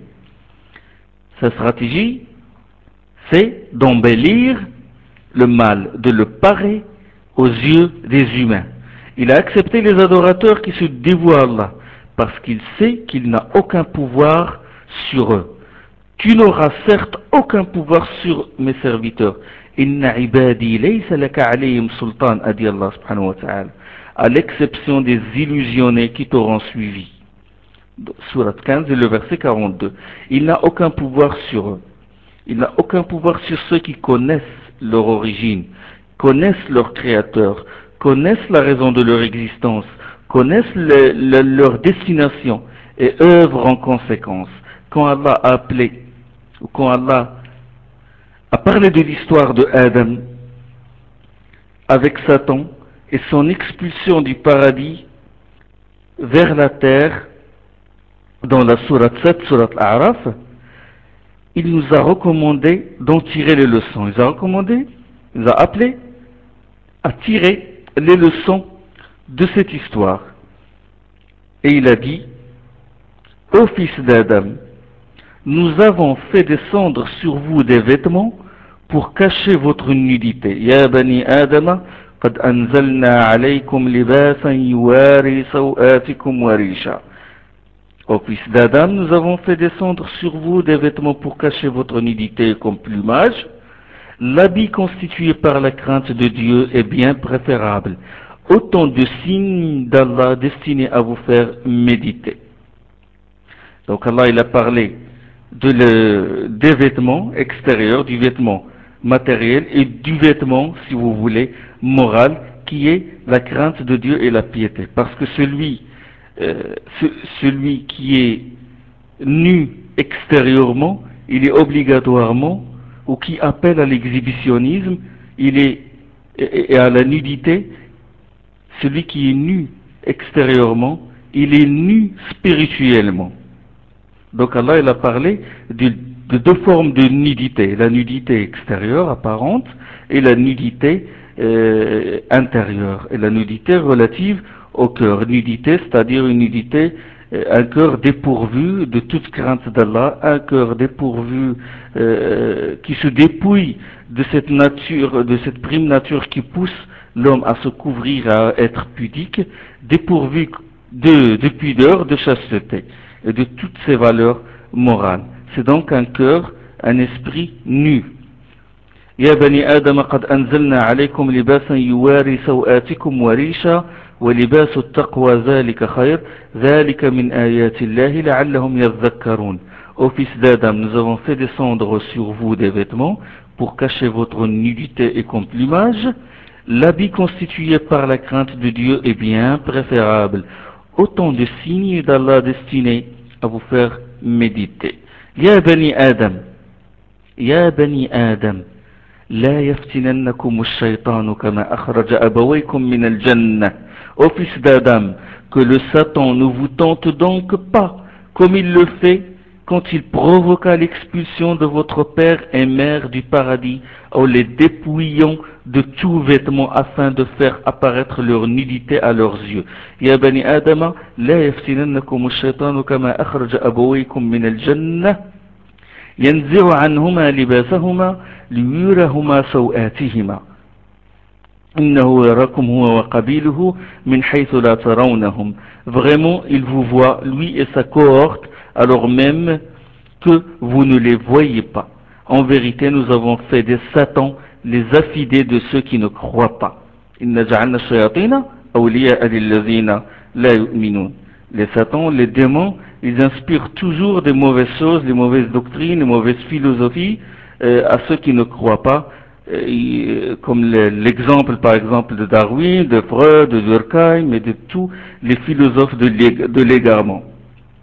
Sa stratégie, c'est d'embellir le mal, de le parer aux yeux des humains. Il a accepté les adorateurs qui se dévouent à Allah, parce qu'il sait qu'il n'a aucun pouvoir sur eux. Tu n'auras certes aucun pouvoir sur mes serviteurs. Inna ibadi laysa laka alayhim sultan, a dit Allah subhanahu wa ta'ala, à l'exception des illusionnés qui t'auront suivi. Surat quinze et le verset quarante-deux. Il n'a aucun pouvoir sur eux. Il n'a aucun pouvoir sur ceux qui connaissent leur origine, connaissent leur créateur, connaissent la raison de leur existence, connaissent le, le, leur destination et œuvrent en conséquence. Quand Allah a appelé, ou quand Allah a parlé de l'histoire de Adam avec Satan et son expulsion du paradis vers la terre, dans la sourate sept, sourate A'raf, il nous a recommandé d'en tirer les leçons. Il nous a recommandé, il nous a appelé à tirer les leçons de cette histoire. Et il a dit, ô fils d'Adam, nous avons fait descendre sur vous des vêtements pour cacher votre nudité. Ya bani Adama, qad anzalna alaykum libasan yuwari sawatikum warisha. Ô fils d'Adam, nous avons fait descendre sur vous des vêtements pour cacher votre nudité comme plumage. L'habit constitué par la crainte de Dieu est bien préférable. Autant de signes d'Allah destinés à vous faire méditer. Donc Allah il a parlé de le, des vêtements extérieurs, du vêtement matériel et du vêtement, si vous voulez, moral, qui est la crainte de Dieu et la piété. Parce que celui Euh, ce, celui qui est nu extérieurement, il est obligatoirement, ou qui appelle à l'exhibitionnisme, il est, et, et à la nudité, celui qui est nu extérieurement, il est nu spirituellement. Donc Allah il a parlé de, de deux formes de nudité, la nudité extérieure apparente et la nudité euh, intérieure, et la nudité relative au cœur. Nudité, c'est-à-dire une nudité, euh, un cœur dépourvu de toute crainte d'Allah, un cœur dépourvu euh, qui se dépouille de cette nature, de cette prime nature qui pousse l'homme à se couvrir, à être pudique, dépourvu de, de pudeur, de chasteté et de toutes ses valeurs morales. C'est donc un cœur, un esprit nu. يا بني آدم قد أنزلنا عليكم لباسا يواري سوآتكم وريشا ولباس التقوى ذلك خير ذلك من آيات الله لعلهم يذكرون. Ô fils d'Adam, nous avons fait descendre sur vous des vêtements pour cacher votre nudité et comme plumage. L'habit constitué par la crainte de Dieu est bien préférable. Autant de signes d'Allah destinés à vous faire méditer. Ya bani Adam, Ya bani Adam, لا يفتننكم الشيطان كما أخرج أبويكم من الجنة. Ô fils d'Adam, que le Satan ne vous tente donc pas, comme il le fait quand il provoqua l'expulsion de votre père et mère du paradis, en les dépouillant de tout vêtement afin de faire apparaître leur nudité à leurs yeux. يا بني آدم لا يفتننكم الشيطان كما أخرج أبويكم من الجنة ينزع عنهما لباسهما ليرهما سوآتهما إنه يراكم هو وقبيله من حيث لا ترونهم. Vraiment, il vous voit, lui et sa cohorte, alors même que vous ne les voyez pas. En vérité, nous avons fait des satans les affidés de ceux qui ne croient pas. إن جعلنا الشياطين أولياء للذين لا يؤمنون. Les satans, les démons, ils inspirent toujours des mauvaises choses, des mauvaises doctrines, des mauvaises philosophies euh, à ceux qui ne croient pas, euh, comme l'exemple par exemple de Darwin, de Freud, de Durkheim et de tous les philosophes de l'égarement.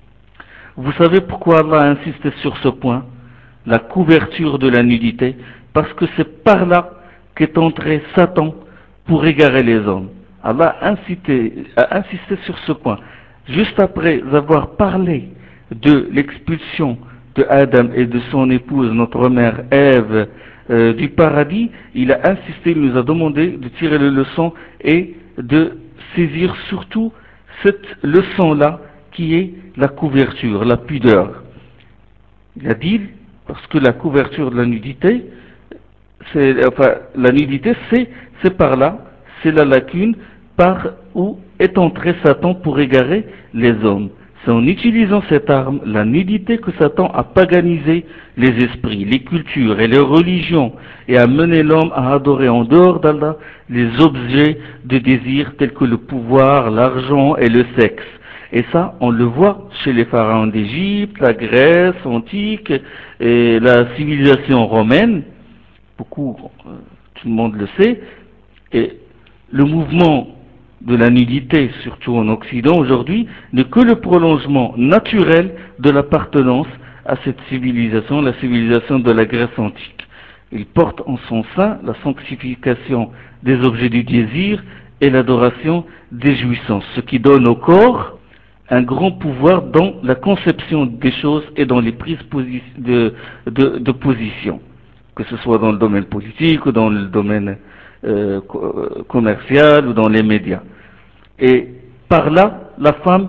Vous savez pourquoi Allah insiste sur ce point, la couverture de la nudité? parce que c'est par là qu'est entré Satan pour égarer les hommes. Allah a incité, a insisté sur ce point. Juste après avoir parlé de l'expulsion de Adam et de son épouse, notre mère Ève, euh, du paradis, il a insisté, il nous a demandé de tirer les leçons et de saisir surtout cette leçon-là qui est la couverture, la pudeur. Il a dit, parce que la couverture de la nudité, c'est, enfin, la nudité, c'est, c'est par là, c'est la lacune par où est entré Satan pour égarer les hommes. C'est en utilisant cette arme, la nudité, que Satan a paganisé les esprits, les cultures et les religions et a mené l'homme à adorer en dehors d'Allah les objets de désir tels que le pouvoir, l'argent et le sexe. Et ça, on le voit chez les pharaons d'Égypte, la Grèce antique et la civilisation romaine. Beaucoup, euh, tout le monde le sait, et le mouvement de la nudité, surtout en Occident aujourd'hui, n'est que le prolongement naturel de l'appartenance à cette civilisation, la civilisation de la Grèce antique. Il porte en son sein la sanctification des objets du désir et l'adoration des jouissances, ce qui donne au corps un grand pouvoir dans la conception des choses et dans les prises de, de, de position, que ce soit dans le domaine politique ou dans le domaine euh, commercial ou dans les médias. Et par là, la femme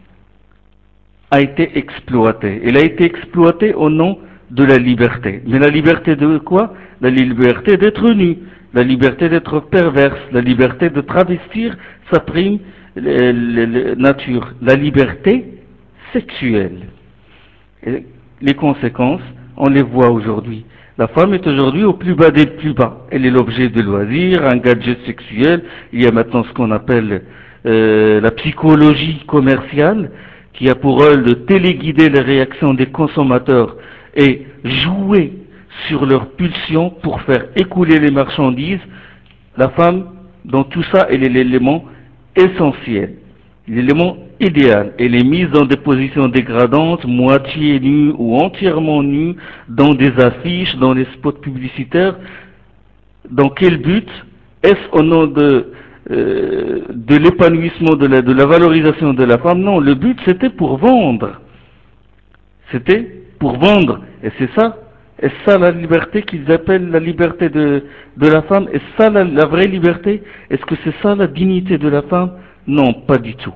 a été exploitée. Elle a été exploitée au nom de la liberté. Mais la liberté de quoi? La liberté d'être nue, la liberté d'être perverse, la liberté de travestir sa prime le, le, le, nature, la liberté sexuelle. Et les conséquences, on les voit aujourd'hui. La femme est aujourd'hui au plus bas des plus bas. Elle est l'objet de loisirs, un gadget sexuel. Il y a maintenant ce qu'on appelle euh, la psychologie commerciale, qui a pour rôle de téléguider les réactions des consommateurs et jouer sur leurs pulsions pour faire écouler les marchandises. La femme, dans tout ça, elle est l'élément essentiel, l'élément idéal. Elle est mise dans des positions dégradantes, moitié nue ou entièrement nue, dans des affiches, dans les spots publicitaires. Dans quel but? Est-ce au nom de, euh, de l'épanouissement, de la, de la valorisation de la femme? Non, le but c'était pour vendre. C'était pour vendre. Et c'est ça. Est-ce ça la liberté qu'ils appellent la liberté de, de la femme? Est-ce ça la, la vraie liberté? Est-ce que c'est ça la dignité de la femme? Non, pas du tout.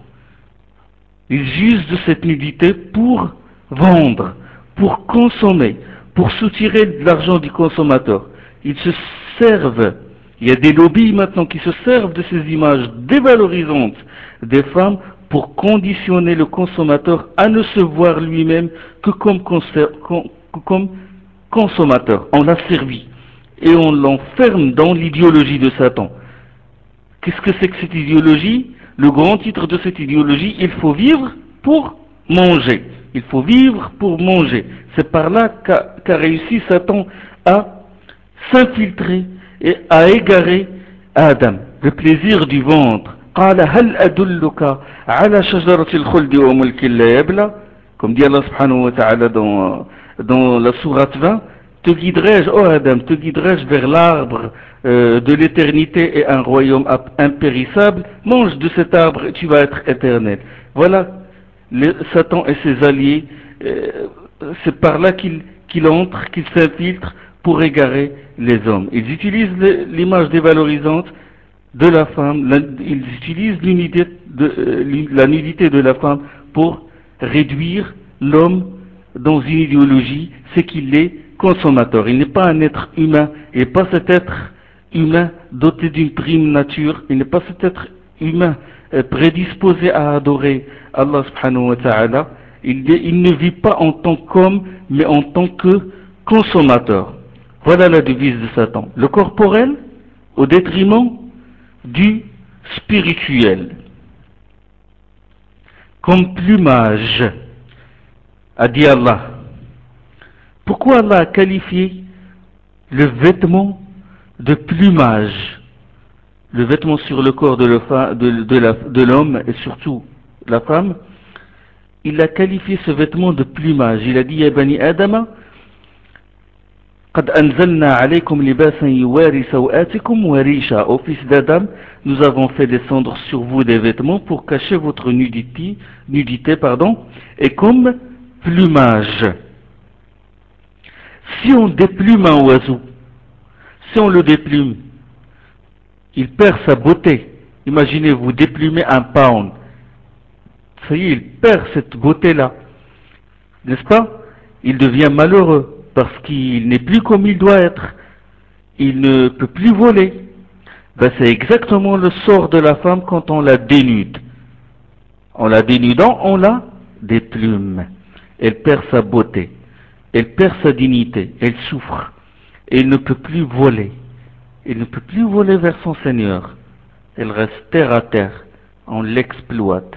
Ils usent de cette nudité pour vendre, pour consommer, pour soutirer de l'argent du consommateur. Ils se servent, il y a des lobbies maintenant qui se servent de ces images dévalorisantes des femmes pour conditionner le consommateur à ne se voir lui-même que comme, comme consommateur. On l'a servi et on l'enferme dans l'idéologie de Satan. Qu'est-ce que c'est que cette idéologie? Le grand titre de cette idéologie, il faut vivre pour manger. Il faut vivre pour manger. C'est par là qu'a qu'a réussi Satan à s'infiltrer et à égarer Adam. Le plaisir du ventre. قال هل أدلك على شجرة الخلد وملك لا يبلى, comme dit Allah subhanahu wa ta'ala dans, dans la sourate vingt, te guiderai-je, oh Adam, te guiderai-je vers l'arbre euh, de l'éternité et un royaume impérissable? Mange de cet arbre et tu vas être éternel. Voilà, le, Satan et ses alliés, euh, c'est par là qu'il qu'il entre, qu'il s'infiltre pour égarer les hommes. Ils utilisent l'image dévalorisante de la femme, la, ils utilisent l'unité de, euh, la nudité de la femme pour réduire l'homme dans une idéologie, c'est qu'il est consommateur. Il n'est pas un être humain, il n'est pas cet être humain doté d'une prime nature, il n'est pas cet être humain euh, prédisposé à adorer Allah subhanahu wa ta'ala. Il, il ne vit pas en tant qu'homme, mais en tant que consommateur. Voilà la devise de Satan. Le corporel au détriment du spirituel. Comme plumage, a dit Allah. Pourquoi Allah a qualifié le vêtement de plumage, le vêtement sur le corps de, le, de, de, la, de l'homme et surtout la femme? Il a qualifié ce vêtement de plumage. Il a dit, Ya bani Adama, قد أنزلنا عليكم لباسا يواري سوآتكم وريشا. Ô fils d'Adam, nous avons fait descendre sur vous des vêtements pour cacher votre nudité, nudité pardon, et comme plumage. Si on déplume un oiseau, si on le déplume, il perd sa beauté. Imaginez, vous déplumez un paon. Ça y est, il perd cette beauté-là. N'est-ce pas? Il devient malheureux parce qu'il n'est plus comme il doit être. Il ne peut plus voler. Ben, c'est exactement le sort de la femme quand on la dénude. En la dénudant, on la déplume. Elle perd sa beauté. Elle perd sa dignité. Elle souffre. Elle ne peut plus voler. Elle ne peut plus voler vers son Seigneur. Elle reste terre à terre. On l'exploite.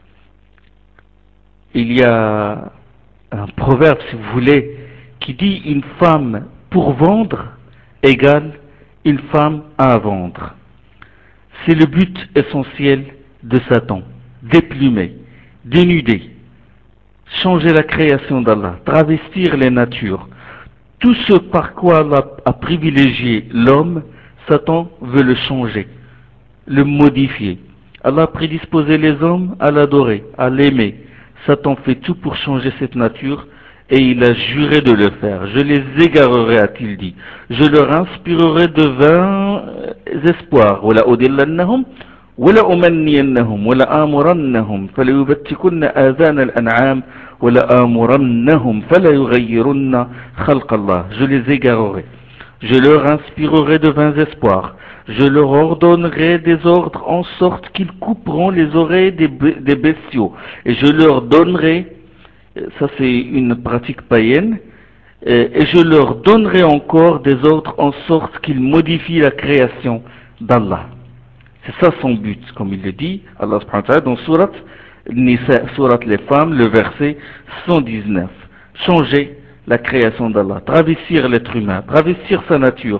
Il y a un proverbe, si vous voulez, qui dit une femme pour vendre égale une femme à vendre. C'est le but essentiel de Satan. Déplumer, dénuder, changer la création d'Allah, travestir les natures. Tout ce par quoi Allah a privilégié l'homme, Satan veut le changer, le modifier. Allah a prédisposé les hommes à l'adorer, à l'aimer. Satan fait tout pour changer cette nature et il a juré de le faire. Je les égarerai, a-t-il dit. Je leur inspirerai de vains espoirs. ولأمنينهم ولآمرنهم فليبتكن آذان الأنعام ولآمرنهم فليغيرن خلق الله. Je les égarerai. Je leur inspirerai de vains espoirs. Je leur ordonnerai des ordres en sorte qu'ils couperont les oreilles des, des bestiaux. Et je leur donnerai, ça c'est une pratique païenne, et je leur donnerai encore des ordres en sorte qu'ils modifient la création d'Allah. C'est ça son but, comme il le dit, Allah subhanahu wa ta'ala, dans Surat Nisa, Surat les femmes, le verset cent dix-neuf. Changer la création d'Allah, travestir l'être humain, travestir sa nature,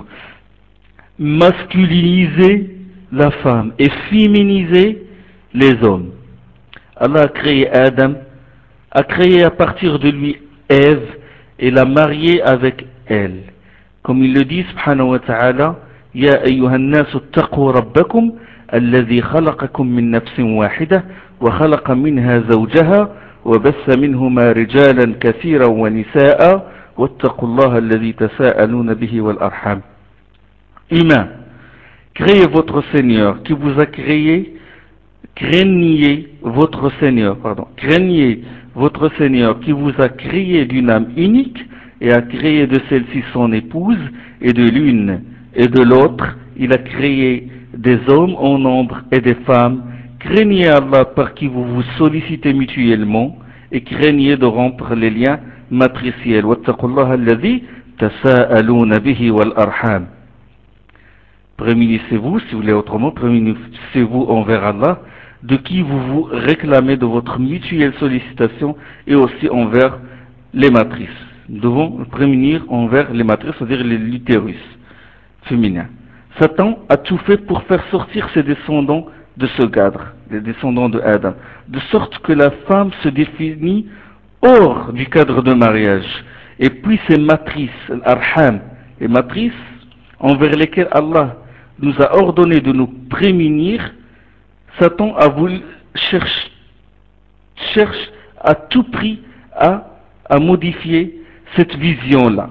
masculiniser la femme et féminiser les hommes. Allah a créé Adam, a créé à partir de lui Ève et l'a marié avec elle. Comme il le dit, subhanahu wa ta'ala, Ya ayyuhan nasu attaqu rabbakum الذي خلقكم من نفس واحدة وخلق منها زوجها وبث منهما رجالا كثيرا ونساء واتقوا الله الذي تساءلون به والأرحام. Humain, créez votre Seigneur qui vous a créé, craignez votre Seigneur, pardon, craignez votre Seigneur qui vous a créé d'une âme unique et a créé de celle-ci son épouse, et de l'une et de l'autre il a créé des hommes en nombre et des femmes. Craignez Allah par qui vous vous sollicitez mutuellement et craignez de rompre les liens matriciels. Wattaqullaha alladhi tasa'aluna bihi wal arham. Prémunissez-vous, si vous voulez autrement, prémunissez-vous envers Allah, de qui vous vous réclamez de votre mutuelle sollicitation et aussi envers les matrices. Nous devons prémunir envers les matrices, c'est-à-dire l'utérus féminin. Satan a tout fait pour faire sortir ses descendants de ce cadre, les descendants de Adam, de sorte que la femme se définit hors du cadre de mariage. Et puis ces matrices, l'arham, les matrices envers lesquelles Allah nous a ordonné de nous prémunir, Satan a voulu cherche, cherche à tout prix à, à modifier cette vision-là.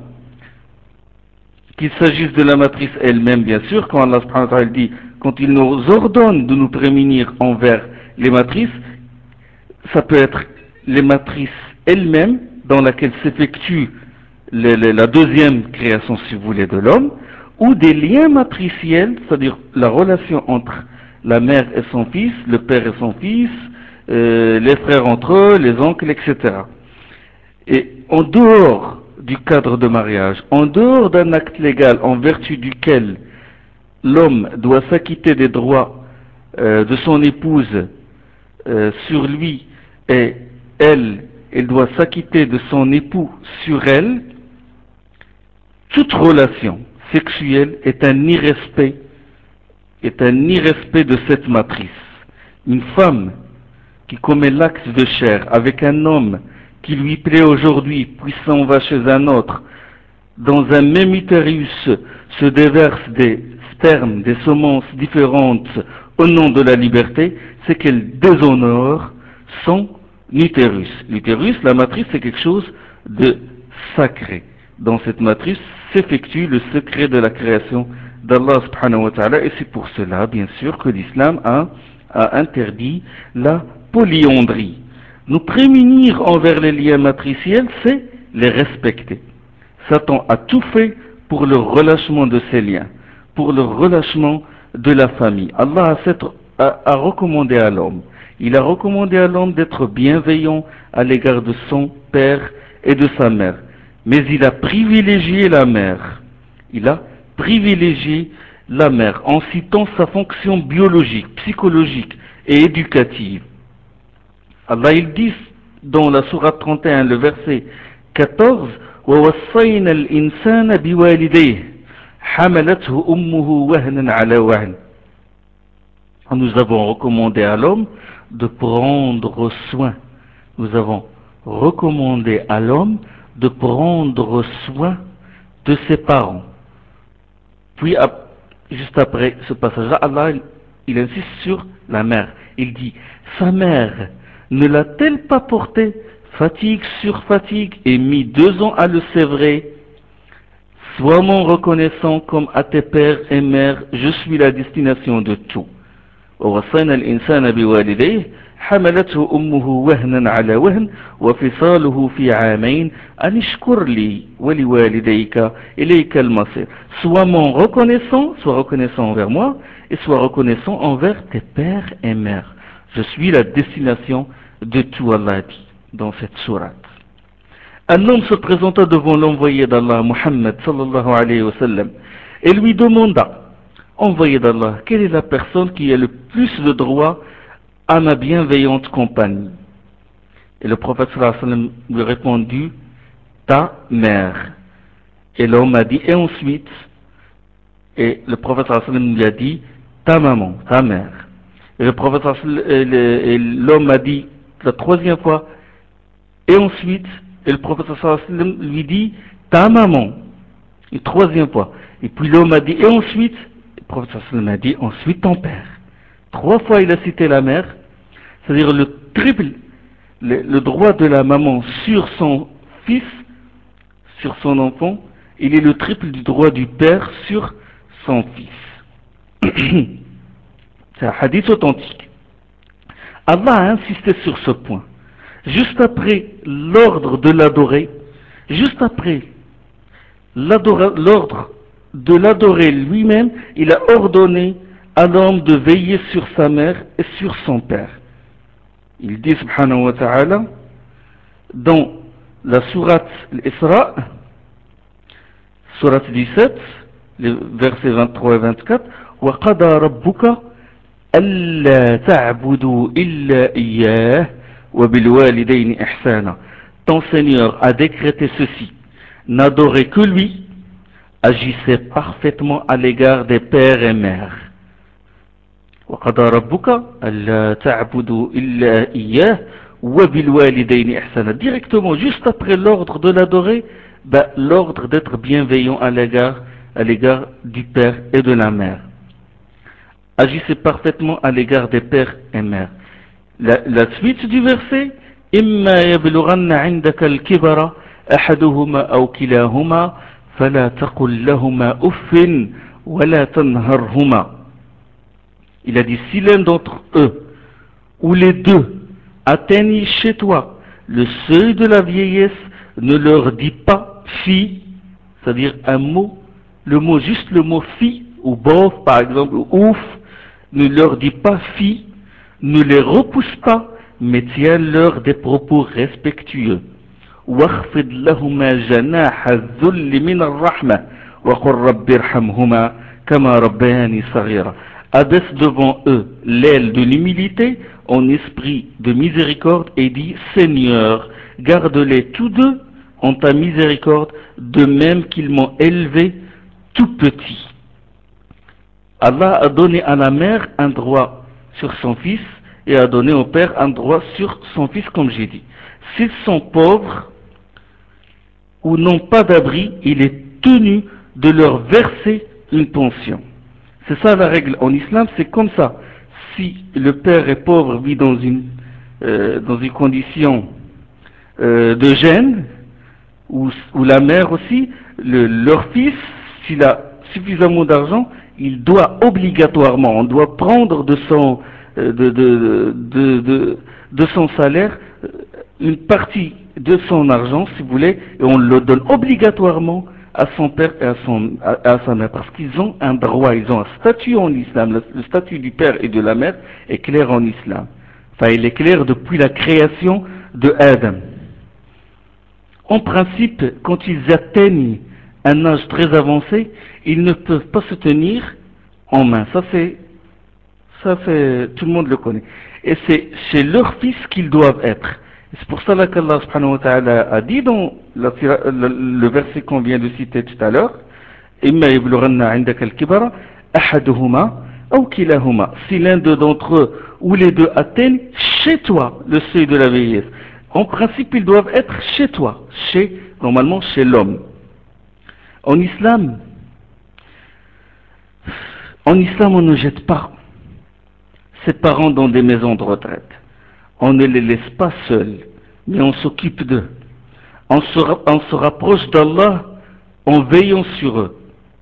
Qu'il s'agisse de la matrice elle-même, bien sûr, quand Allah subhanahu wa ta'ala dit, quand il nous ordonne de nous prémunir envers les matrices, ça peut être les matrices elles-mêmes, dans laquelle s'effectue le, le, la deuxième création, si vous voulez, de l'homme, ou des liens matriciels, c'est-à-dire la relation entre la mère et son fils, le père et son fils, euh, les frères entre eux, les oncles, et cetera. Et en dehors du cadre de mariage, en dehors d'un acte légal en vertu duquel l'homme doit s'acquitter des droits euh, de son épouse euh, sur lui et elle, elle doit s'acquitter de son époux sur elle, toute relation sexuelle est un irrespect, est un irrespect de cette matrice. Une femme qui commet l'acte de chair avec un homme qui lui plaît aujourd'hui, puis s'en va chez un autre, dans un même utérus se déversent des spermes, des semences différentes au nom de la liberté, c'est qu'elle déshonore son utérus. L'utérus, la matrice, c'est quelque chose de sacré. Dans cette matrice s'effectue le secret de la création d'Allah subhanahu wa ta'ala, et c'est pour cela, bien sûr, que l'islam a, a interdit la polyandrie. Nous prémunir envers les liens matriciels, c'est les respecter. Satan a tout fait pour le relâchement de ces liens, pour le relâchement de la famille. Allah a, a, a recommandé à l'homme, il a recommandé à l'homme d'être bienveillant à l'égard de son père et de sa mère. Mais il a privilégié la mère. Il a privilégié la mère en citant sa fonction biologique, psychologique et éducative. Allah il dit dans la sourate trente et un, le verset quatorze, وَوَصَّيْنَا الْإِنسَانَ بِوَالِدَيْهِ حَمَلَتْهُ أُمُّهُ وَهْنًا عَلَى وَهْنٍ. Nous avons recommandé à l'homme de prendre soin. Nous avons recommandé à l'homme de prendre soin de ses parents. Puis, juste après ce passage-là, Allah il insiste sur la mère. Il dit, sa mère ne l'a-t-elle pas porté fatigue sur fatigue et mis deux ans à le sévrer? Sois mon reconnaissant comme à tes pères et mères, je suis la destination de tout. ووصينا الإنسان بوالديه حملته أمه وهنا على وهن وفصاله في عامين أن اشكر لي ولوالديك إليك المصير. Sois mon reconnaissant, sois reconnaissant envers moi et sois reconnaissant envers tes pères et mères. Je suis la destination de tout, Allah dit dans cette sourate. Un homme se présenta devant l'envoyé d'Allah, Muhammad sallallahu alayhi wa sallam, et lui demanda, envoyé d'Allah, quelle est la personne qui a le plus de droit à ma bienveillante compagnie? Et le prophète sallallahu alayhi wa sallam lui répondit, ta mère. Et l'homme a dit, et ensuite, et le prophète sallallahu alayhi wa sallam lui a dit, ta maman, ta mère. Et le prophète et l'homme a dit la troisième fois, et ensuite, et le prophète sallallahu alayhi wa sallam lui dit, ta maman, une troisième fois. Et puis l'homme a dit, et ensuite, le prophète sallallahu alayhi wa sallam a dit, ensuite ton père. Trois fois il a cité la mère, c'est-à-dire le triple, le, le droit de la maman sur son fils, sur son enfant, il est le triple du droit du père sur son fils. C'est un hadith authentique. Allah a insisté sur ce point. Juste après l'ordre de l'adorer, juste après l'ordre de l'adorer lui-même, il a ordonné à l'homme de veiller sur sa mère et sur son père. Il dit subhanahu wa ta'ala dans la sourate l'Isra, sourate dix-sept, les versets vingt-trois et vingt-quatre, وَقَضَى رَبُّكَ أَلَّا تَعْبُدُوا إِلَّا إِيَّاهُ وَبِالْوَالِدَيْنِ إِحْسَانًا. Ton Seigneur a décrété ceci, n'adorez que lui, agissez parfaitement à l'égard des pères et mères. وَقَضَى رَبُّكَ أَلَّا تَعْبُدُوا إِلَّا إِيَّاهُ وَبِالْوَالِدَيْنِ إِحْسَانًا. Directement, juste après l'ordre de l'adorer, bah, l'ordre d'être bienveillant à l'égard, à l'égard du père et de la mère. Agissez parfaitement à l'égard des pères et mères. La, la suite du verset, إِمَّا يَبْلُغَنَّ عِنْدَكَ الْكِبَرَ أَحَدُهُمَا أَوْ كِلَاهُمَا فَلَا تَقُلْ لَهُمَا أُفٍّ وَلَا تَنْهَرْهُمَا. Il a dit, si l'un d'entre eux, ou les deux, atteignent chez toi le seuil de la vieillesse, ne leur dis pas fi, c'est-à-dire un mot, le mot, juste le mot fi, ou bof par exemple, ou ouf, ne leur dis pas fi, ne les repousse pas, mais tiens-leur des propos respectueux. وَاخْفِضْ لَهُمَا جَنَاحَ الذُّلِّ مِنَ الرَّحْمَةِ وَقُلْ رَبِّ ارْحَمْهُمَا كَمَا رَبَّيَانِي صَغِيرًا. Abaisse devant eux l'aile de l'humilité en esprit de miséricorde et dit, Seigneur, garde-les tous deux en ta miséricorde, de même qu'ils m'ont élevé tout petit. Allah a donné à la mère un droit sur son fils et a donné au père un droit sur son fils, comme j'ai dit. S'ils sont pauvres ou n'ont pas d'abri, il est tenu de leur verser une pension. C'est ça la règle en islam, c'est comme ça. Si le père est pauvre, vit dans une, euh, dans une condition euh, de gêne, ou, ou la mère aussi, le, leur fils, s'il a suffisamment d'argent, il doit obligatoirement, on doit prendre de son, euh, de, de, de, de, de son salaire euh, une partie de son argent, si vous voulez, et on le donne obligatoirement à son père et à, son, à, à sa mère, parce qu'ils ont un droit, ils ont un statut en islam. Le, le statut du père et de la mère est clair en islam. Enfin, il est clair depuis la création de Adam. En principe, quand ils atteignent un âge très avancé, ils ne peuvent pas se tenir en main. Ça, c'est, ça, c'est, tout le monde le connaît. Et c'est chez leurs fils qu'ils doivent être. Et c'est pour cela qu'Allah subhanahu wa ta'ala a dit dans la, le, le verset qu'on vient de citer tout à l'heure, إما يبلغن عندك الكبر أحدهما أو كلاهما. Si l'un d'entre eux ou les deux atteignent chez toi le seuil de la vieillesse. En principe, ils doivent être chez toi, chez, normalement chez l'homme. En islam, en islam, on ne jette pas ses parents dans des maisons de retraite. On ne les laisse pas seuls, mais on s'occupe d'eux. On se, on se rapproche d'Allah en veillant sur eux.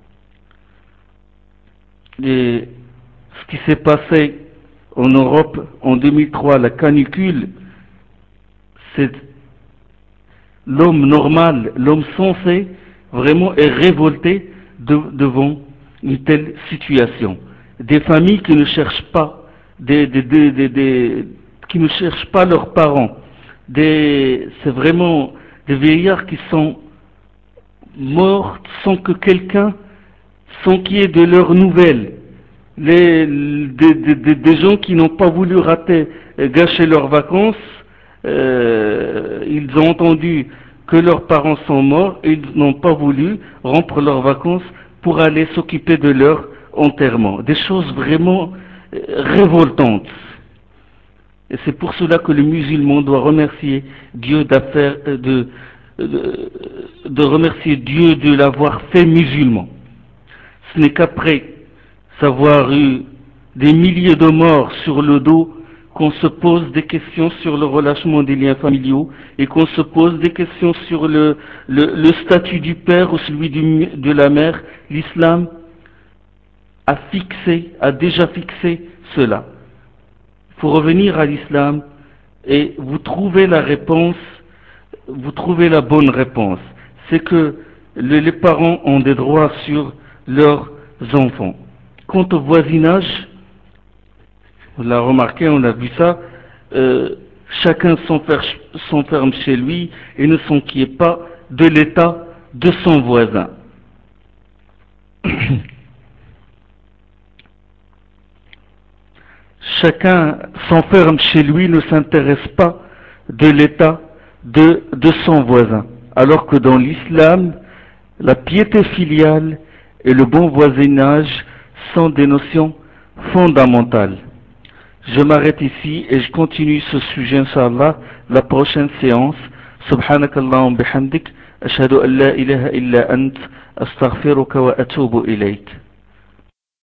Et ce qui s'est passé en Europe en deux mille trois, la canicule, c'est l'homme normal, l'homme sensé, vraiment est révolté de, devant une telle situation. Des familles qui ne cherchent pas, des, des, des, des, des, qui ne cherchent pas leurs parents. Des, c'est vraiment des vieillards qui sont morts sans que quelqu'un, sans qu'il y ait de leurs nouvelles. Les, des, des, des gens qui n'ont pas voulu rater, gâcher leurs vacances, euh, ils ont entendu que leurs parents sont morts et ils n'ont pas voulu rompre leurs vacances pour aller s'occuper de leur enterrement. Des choses vraiment euh, révoltantes. Et c'est pour cela que le musulman doit remercier Dieu d'affaire, de, de, de remercier Dieu de l'avoir fait musulman. Ce n'est qu'après savoir eu des milliers de morts sur le dos qu'on se pose des questions sur le relâchement des liens familiaux et qu'on se pose des questions sur le, le, le statut du père ou celui du, de la mère. L'islam a fixé, a déjà fixé cela. Il faut revenir à l'islam et vous trouvez la réponse, vous trouvez la bonne réponse. C'est que le, les parents ont des droits sur leurs enfants. Quant au voisinage, on l'a remarqué, on a vu ça, euh, chacun s'enferme chez lui et ne s'inquiète pas de l'état de son voisin. Chacun s'enferme chez lui, ne s'intéresse pas de l'état de, de son voisin. Alors que dans l'islam, la piété filiale et le bon voisinage sont des notions fondamentales. Je m'arrête ici et je continue ce sujet, Inch'Allah, la prochaine séance. Subhanakallahum bihamdik, ashhadu an la ilaha illa ant, astaghfiruka wa atubu ilayk.